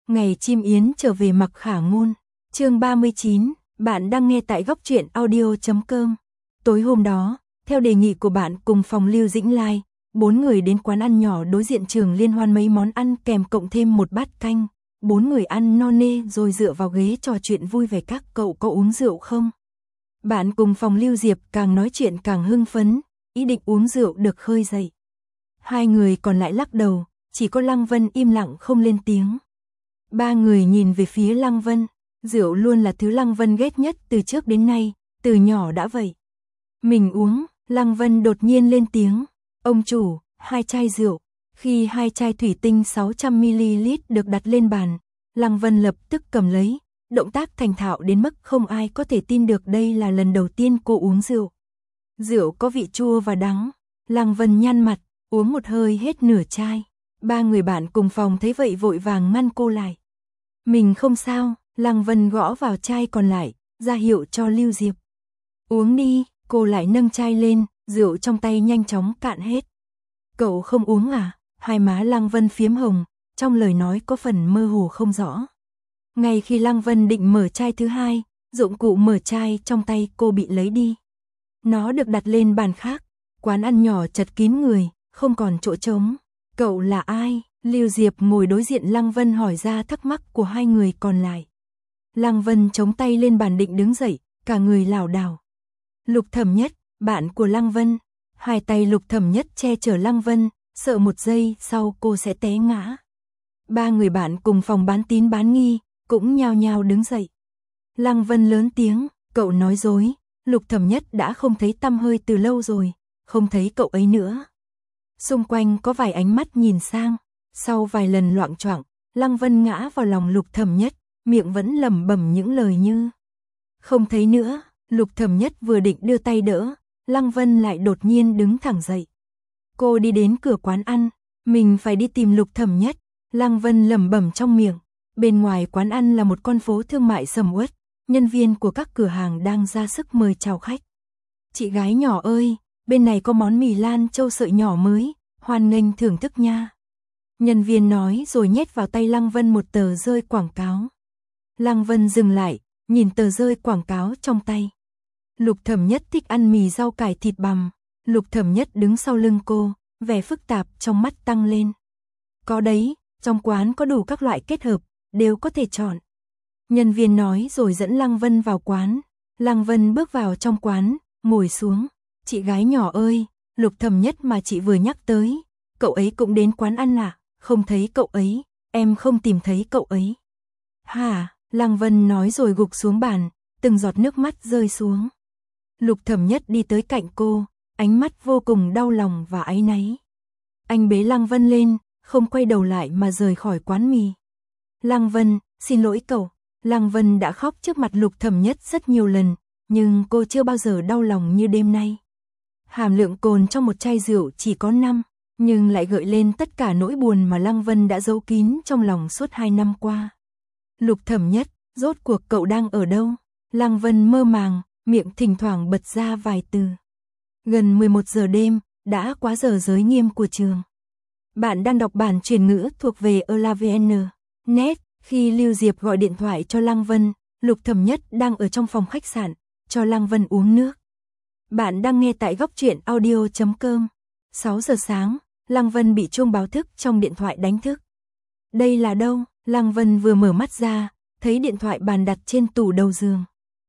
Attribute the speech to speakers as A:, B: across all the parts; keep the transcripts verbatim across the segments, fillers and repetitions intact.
A: Ngày chim yến trở về Mặc Khả Ngôn. Chương ba mươi chín, bạn đang nghe tại góc truyện audio chấm com. Tối hôm đó, theo đề nghị của bạn cùng phòng Lưu Dĩnh Lai, bốn người đến quán ăn nhỏ đối diện trường liên hoan mấy món ăn kèm cộng thêm một bát canh. Bốn người ăn no nê rồi dựa vào ghế trò chuyện vui vẻ. Các cậu có uống rượu không? Bạn cùng phòng Lưu Diệp càng nói chuyện càng hưng phấn, ý định uống rượu được khơi dậy. Hai người còn lại lắc đầu, chỉ có Lăng Vân im lặng không lên tiếng. Ba người nhìn về phía Lăng Vân, rượu luôn là thứ Lăng Vân ghét nhất từ trước đến nay, từ nhỏ đã vậy. Mình uống, Lăng Vân đột nhiên lên tiếng, ông chủ, hai chai rượu. Khi hai chai thủy tinh sáu trăm mi li lít được đặt lên bàn, Lăng Vân lập tức cầm lấy, động tác thành thạo đến mức không ai có thể tin được đây là lần đầu tiên cô uống rượu. Rượu có vị chua và đắng, Lăng Vân nhăn mặt, uống một hơi hết nửa chai. Ba người bạn cùng phòng thấy vậy vội vàng ngăn cô lại. Mình không sao, Lăng Vân gõ vào chai còn lại, ra hiệu cho Lưu Diệp. Uống đi, cô lại nâng chai lên, rượu trong tay nhanh chóng cạn hết. Cậu không uống à? Hai má Lăng Vân phiếm hồng, trong lời nói có phần mơ hồ không rõ. Ngay khi Lăng Vân định mở chai thứ hai, dụng cụ mở chai trong tay cô bị lấy đi. Nó được đặt lên bàn khác, quán ăn nhỏ chật kín người, không còn chỗ trống. Cậu là ai? Lưu Diệp ngồi đối diện Lăng Vân hỏi ra thắc mắc của hai người còn lại. Lăng Vân chống tay lên bàn định đứng dậy, cả người lảo đảo. Lục Thẩm Nhất, bạn của Lăng Vân. Hai tay Lục Thẩm Nhất che chở Lăng Vân, sợ một giây sau cô sẽ té ngã. Ba người bạn cùng phòng bán tín bán nghi, cũng nhao nhao đứng dậy. Lăng Vân lớn tiếng, cậu nói dối, Lục Thẩm Nhất đã không thấy tăm hơi từ lâu rồi, không thấy cậu ấy nữa. Xung quanh có vài ánh mắt nhìn sang, sau vài lần loạng choạng, Lăng Vân ngã vào lòng Lục Thẩm Nhất, miệng vẫn lẩm bẩm những lời như không thấy nữa. Lục Thẩm Nhất vừa định đưa tay đỡ, Lăng Vân lại đột nhiên đứng thẳng dậy. Cô đi đến cửa quán ăn, mình phải đi tìm Lục Thẩm Nhất. Lăng Vân lẩm bẩm trong miệng. Bên ngoài quán ăn là một con phố thương mại sầm uất, nhân viên của các cửa hàng đang ra sức mời chào khách. Chị gái nhỏ ơi, bên này có món mì Lan Châu sợi nhỏ mới, hoan nghênh thưởng thức nha. Nhân viên nói rồi nhét vào tay Lăng Vân một tờ rơi quảng cáo. Lăng Vân dừng lại, nhìn tờ rơi quảng cáo trong tay. Lục Thẩm Nhất thích ăn mì rau cải thịt bằm. Lục Thẩm Nhất đứng sau lưng cô, vẻ phức tạp trong mắt tăng lên. Có đấy, trong quán có đủ các loại kết hợp, đều có thể chọn. Nhân viên nói rồi dẫn Lăng Vân vào quán. Lăng Vân bước vào trong quán, ngồi xuống. Chị gái nhỏ ơi, Lục Thẩm Nhất mà chị vừa nhắc tới, cậu ấy cũng đến quán ăn à? Không thấy cậu ấy, em không tìm thấy cậu ấy. Hả? Lăng Vân nói rồi gục xuống bàn, từng giọt nước mắt rơi xuống. Lục Thẩm Nhất đi tới cạnh cô, ánh mắt vô cùng đau lòng và áy náy. Anh bế Lăng Vân lên, không quay đầu lại mà rời khỏi quán mì. Lăng Vân, xin lỗi cậu. Lăng Vân đã khóc trước mặt Lục Thẩm Nhất rất nhiều lần, nhưng cô chưa bao giờ đau lòng như đêm nay. Hàm lượng cồn trong một chai rượu chỉ có năm, nhưng lại gợi lên tất cả nỗi buồn mà Lăng Vân đã giấu kín trong lòng suốt hai năm qua. Lục Thẩm Nhất, rốt cuộc cậu đang ở đâu? Lăng Vân mơ màng, miệng thỉnh thoảng bật ra vài từ. Gần mười một giờ đêm, đã quá giờ giới nghiêm của trường. Bạn đang đọc bản truyền ngữ thuộc về elavn. Net, khi Lưu Diệp gọi điện thoại cho Lăng Vân, Lục Thẩm Nhất đang ở trong phòng khách sạn, cho Lăng Vân uống nước. Bạn đang nghe tại góc truyện audio chấm com. sáu giờ sáng, Lăng Vân bị chuông báo thức trong điện thoại đánh thức. Đây là đâu? Lăng Vân vừa mở mắt ra, thấy điện thoại bàn đặt trên tủ đầu giường.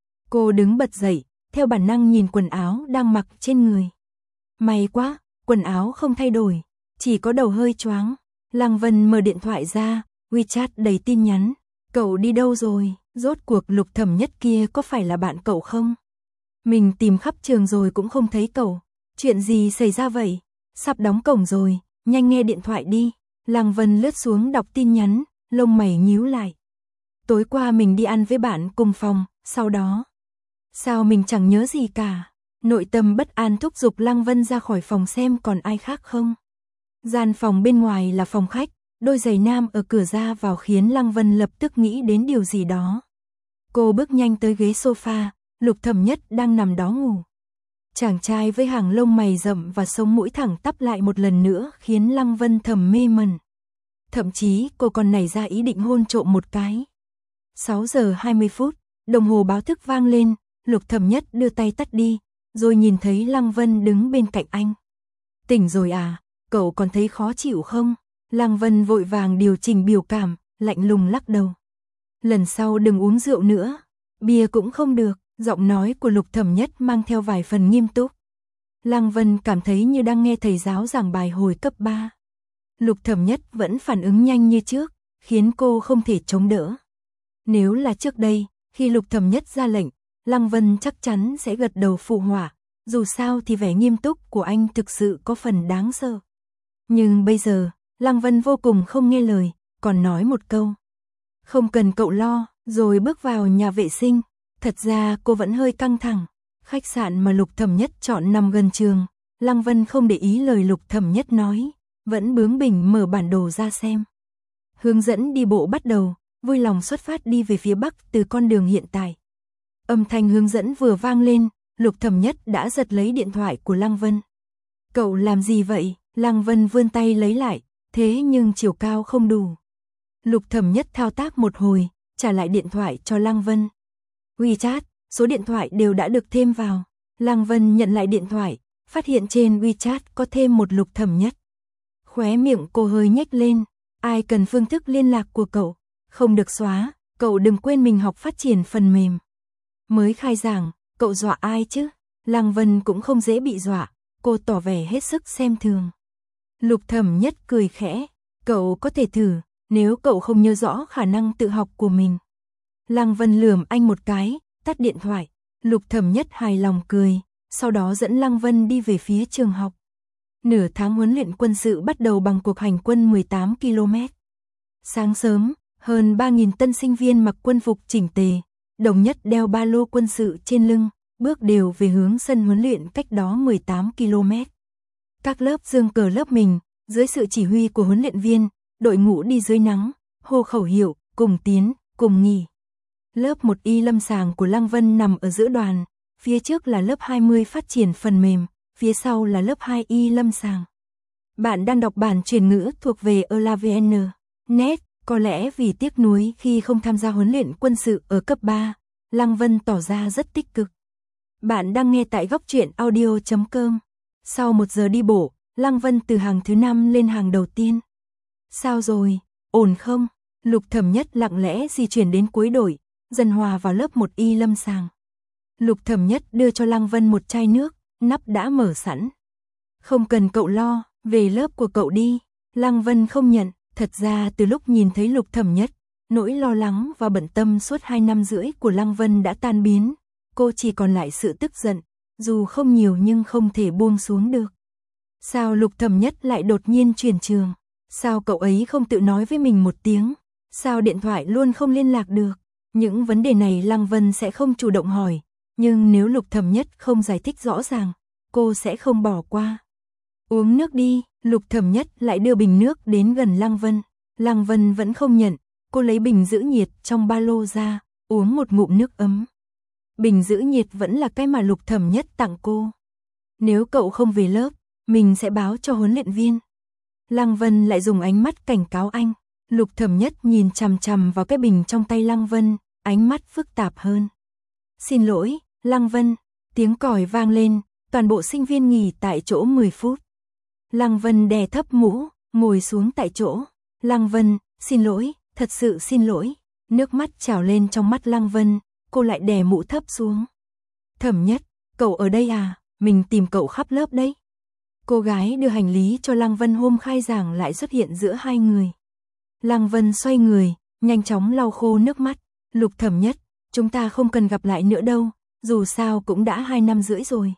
A: Cô đứng bật dậy, theo bản năng nhìn quần áo đang mặc trên người. May quá, quần áo không thay đổi, chỉ có đầu hơi choáng. Lăng Vân mở điện thoại ra, WeChat đầy tin nhắn. Cậu đi đâu rồi? Rốt cuộc Lục Thẩm Nhất kia có phải là bạn cậu không? Mình tìm khắp trường rồi cũng không thấy cậu. Chuyện gì xảy ra vậy? Sắp đóng cổng rồi, nhanh nghe điện thoại đi. Lăng Vân lướt xuống đọc tin nhắn, lông mày nhíu lại. Tối qua mình đi ăn với bạn cùng phòng, sau đó. Sao mình chẳng nhớ gì cả? Nội tâm bất an thúc giục Lăng Vân ra khỏi phòng xem còn ai khác không. Gian phòng bên ngoài là phòng khách, đôi giày nam ở cửa ra vào khiến Lăng Vân lập tức nghĩ đến điều gì đó. Cô bước nhanh tới ghế sofa, Lục Thẩm Nhất đang nằm đó ngủ. Chàng trai với hàng lông mày rậm và sống mũi thẳng tắp lại một lần nữa khiến Lăng Vân thầm mê mẩn. thậm chí cô còn nảy ra ý định hôn trộm một cái. sáu giờ hai mươi phút, đồng hồ báo thức vang lên, Lục Thẩm Nhất đưa tay tắt đi, rồi nhìn thấy Lăng Vân đứng bên cạnh anh. Tỉnh rồi à, cậu còn thấy khó chịu không? Lăng Vân vội vàng điều chỉnh biểu cảm, lạnh lùng lắc đầu. Lần sau đừng uống rượu nữa, bia cũng không được, giọng nói của Lục Thẩm Nhất mang theo vài phần nghiêm túc. Lăng Vân cảm thấy như đang nghe thầy giáo giảng bài hồi cấp ba. Lục Thẩm Nhất vẫn phản ứng nhanh như trước, khiến cô không thể chống đỡ. Nếu là trước đây, khi Lục Thẩm Nhất ra lệnh, Lăng Vân chắc chắn sẽ gật đầu phụ họa, dù sao thì vẻ nghiêm túc của anh thực sự có phần đáng sợ. Nhưng bây giờ, Lăng Vân vô cùng không nghe lời, còn nói một câu. Không cần cậu lo, rồi bước vào nhà vệ sinh. Thật ra cô vẫn hơi căng thẳng. Khách sạn mà Lục Thẩm Nhất chọn nằm gần trường. Lăng Vân không để ý lời Lục Thẩm Nhất nói, vẫn bướng bỉnh mở bản đồ ra xem. Hướng dẫn đi bộ bắt đầu, vui lòng xuất phát đi về phía bắc từ con đường hiện tại. Âm thanh hướng dẫn vừa vang lên, Lục Thẩm Nhất đã giật lấy điện thoại của Lăng Vân. Cậu làm gì vậy? Lăng Vân vươn tay lấy lại, thế nhưng chiều cao không đủ. Lục Thẩm Nhất thao tác một hồi, trả lại điện thoại cho Lăng Vân. WeChat, số điện thoại đều đã được thêm vào. Lăng Vân nhận lại điện thoại, phát hiện trên WeChat có thêm một Lục Thẩm Nhất. Khóe miệng cô hơi nhếch lên, ai cần phương thức liên lạc của cậu? Không được xóa, cậu đừng quên mình học phát triển phần mềm. Mới khai giảng, cậu dọa ai chứ? Lăng Vân cũng không dễ bị dọa, cô tỏ vẻ hết sức xem thường. Lục Thẩm Nhất cười khẽ, cậu có thể thử, nếu cậu không nhớ rõ khả năng tự học của mình. Lăng Vân lườm anh một cái, tắt điện thoại. Lục Thẩm Nhất hài lòng cười, sau đó dẫn Lăng Vân đi về phía trường học. Nửa tháng huấn luyện quân sự bắt đầu bằng cuộc hành quân mười tám ki lô mét. Sáng sớm, hơn ba nghìn tân sinh viên mặc quân phục chỉnh tề, đồng nhất đeo ba lô quân sự trên lưng, bước đều về hướng sân huấn luyện cách đó mười tám ki lô mét. Các lớp giương cờ lớp mình, dưới sự chỉ huy của huấn luyện viên, đội ngũ đi dưới nắng, hô khẩu hiệu, cùng tiến, cùng nghỉ. Lớp một Y lâm sàng của Lăng Vân nằm ở giữa đoàn, phía trước là lớp hai mươi phát triển phần mềm, phía sau là lớp hai Y lâm sàng. Bạn đang đọc bản truyền ngữ thuộc về Elavn chấm net, có lẽ vì tiếc nuối khi không tham gia huấn luyện quân sự ở cấp ba, Lăng Vân tỏ ra rất tích cực. Bạn đang nghe tại góc truyện audio chấm com. Sau một giờ đi bộ, Lăng Vân từ hàng thứ năm lên hàng đầu tiên. Sao rồi, ổn không? Lục Thẩm Nhất lặng lẽ di chuyển đến cuối đội, dần hòa vào lớp một Y lâm sàng. Lục Thẩm Nhất đưa cho Lăng Vân một chai nước, nắp đã mở sẵn. Không cần cậu lo, về lớp của cậu đi. Lăng Vân không nhận, thật ra từ lúc nhìn thấy Lục Thẩm Nhất, nỗi lo lắng và bận tâm suốt hai năm rưỡi của Lăng Vân đã tan biến. Cô chỉ còn lại sự tức giận, dù không nhiều nhưng không thể buông xuống được. Sao Lục Thẩm Nhất lại đột nhiên chuyển trường? Sao cậu ấy không tự nói với mình một tiếng? Sao điện thoại luôn không liên lạc được? Những vấn đề này Lăng Vân sẽ không chủ động hỏi, nhưng nếu Lục Thẩm Nhất không giải thích rõ ràng, cô sẽ không bỏ qua. Uống nước đi, Lục Thẩm Nhất lại đưa bình nước đến gần Lăng Vân. Lăng Vân vẫn không nhận, cô lấy bình giữ nhiệt trong ba lô ra, uống một ngụm nước ấm. Bình giữ nhiệt vẫn là cái mà Lục Thẩm Nhất tặng cô. Nếu cậu không về lớp, mình sẽ báo cho huấn luyện viên. Lăng Vân lại dùng ánh mắt cảnh cáo anh. Lục Thẩm Nhất nhìn chằm chằm vào cái bình trong tay Lăng Vân, ánh mắt phức tạp hơn. Xin lỗi, Lăng Vân. Tiếng còi vang lên, toàn bộ sinh viên nghỉ tại chỗ mười phút. Lăng Vân đè thấp mũ, ngồi xuống tại chỗ. Lăng Vân, xin lỗi, thật sự xin lỗi. Nước mắt trào lên trong mắt Lăng Vân, cô lại đè mũ thấp xuống. Thẩm Nhất, cậu ở đây à, mình tìm cậu khắp lớp đấy. Cô gái đưa hành lý cho Lăng Vân hôm khai giảng lại xuất hiện giữa hai người. Lăng Vân xoay người, nhanh chóng lau khô nước mắt. Lục Thẩm Nhất, chúng ta không cần gặp lại nữa đâu, dù sao cũng đã hai năm rưỡi rồi.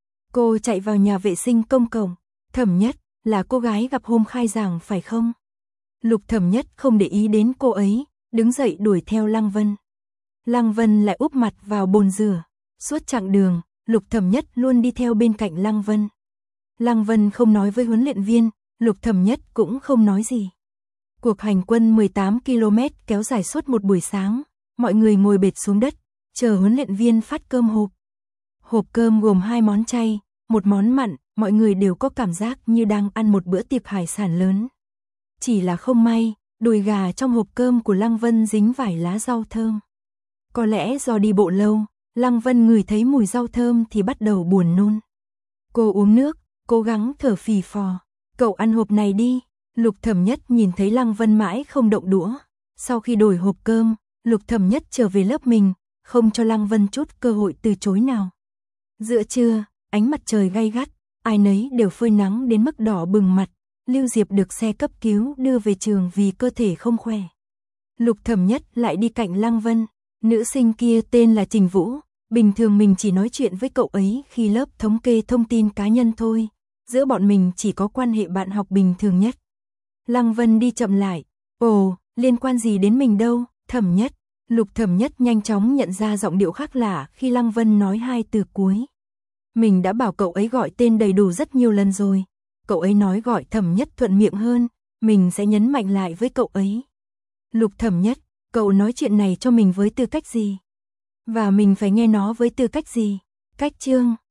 A: Cô chạy vào nhà vệ sinh công cộng. Thẩm Nhất, là cô gái gặp hôm khai giảng phải không? Lục Thẩm Nhất không để ý đến cô ấy, đứng dậy đuổi theo Lăng Vân. Lăng Vân lại úp mặt vào bồn rửa. Suốt chặng đường, Lục Thẩm Nhất luôn đi theo bên cạnh Lăng Vân. Lăng Vân không nói với huấn luyện viên, Lục Thẩm Nhất cũng không nói gì. Cuộc hành quân mười tám ki lô mét kéo dài suốt một buổi sáng, mọi người ngồi bệt xuống đất, chờ huấn luyện viên phát cơm hộp. Hộp cơm gồm hai món chay, một món mặn, mọi người đều có cảm giác như đang ăn một bữa tiệc hải sản lớn. chỉ là không may, đùi gà trong hộp cơm của Lăng Vân dính vài lá rau thơm. Có lẽ do đi bộ lâu, Lăng Vân ngửi thấy mùi rau thơm thì bắt đầu buồn nôn. Cô uống nước, cố gắng thở phì phò. Cậu ăn hộp này đi. Lục Thẩm Nhất nhìn thấy Lăng Vân mãi không động đũa. Sau khi đổi hộp cơm, Lục Thẩm Nhất trở về lớp mình, không cho Lăng Vân chút cơ hội từ chối nào. Giữa trưa, ánh mặt trời gay gắt, ai nấy đều phơi nắng đến mức đỏ bừng mặt. Lưu Diệp được xe cấp cứu đưa về trường vì cơ thể không khỏe. Lục Thẩm Nhất lại đi cạnh Lăng Vân. Nữ sinh kia tên là Trình Vũ. Bình thường mình chỉ nói chuyện với cậu ấy khi lớp thống kê thông tin cá nhân thôi. Giữa bọn mình chỉ có quan hệ bạn học bình thường nhất. Lăng Vân đi chậm lại. Ồ, liên quan gì đến mình đâu, Thẩm Nhất. Lục Thẩm Nhất nhanh chóng nhận ra giọng điệu khác lạ khi Lăng Vân nói hai từ cuối. Mình đã bảo cậu ấy gọi tên đầy đủ rất nhiều lần rồi. Cậu ấy nói gọi Thẩm Nhất thuận miệng hơn, mình sẽ nhấn mạnh lại với cậu ấy. Lục Thẩm Nhất, cậu nói chuyện này cho mình với tư cách gì? Và mình phải nghe nó với tư cách gì? Cách chương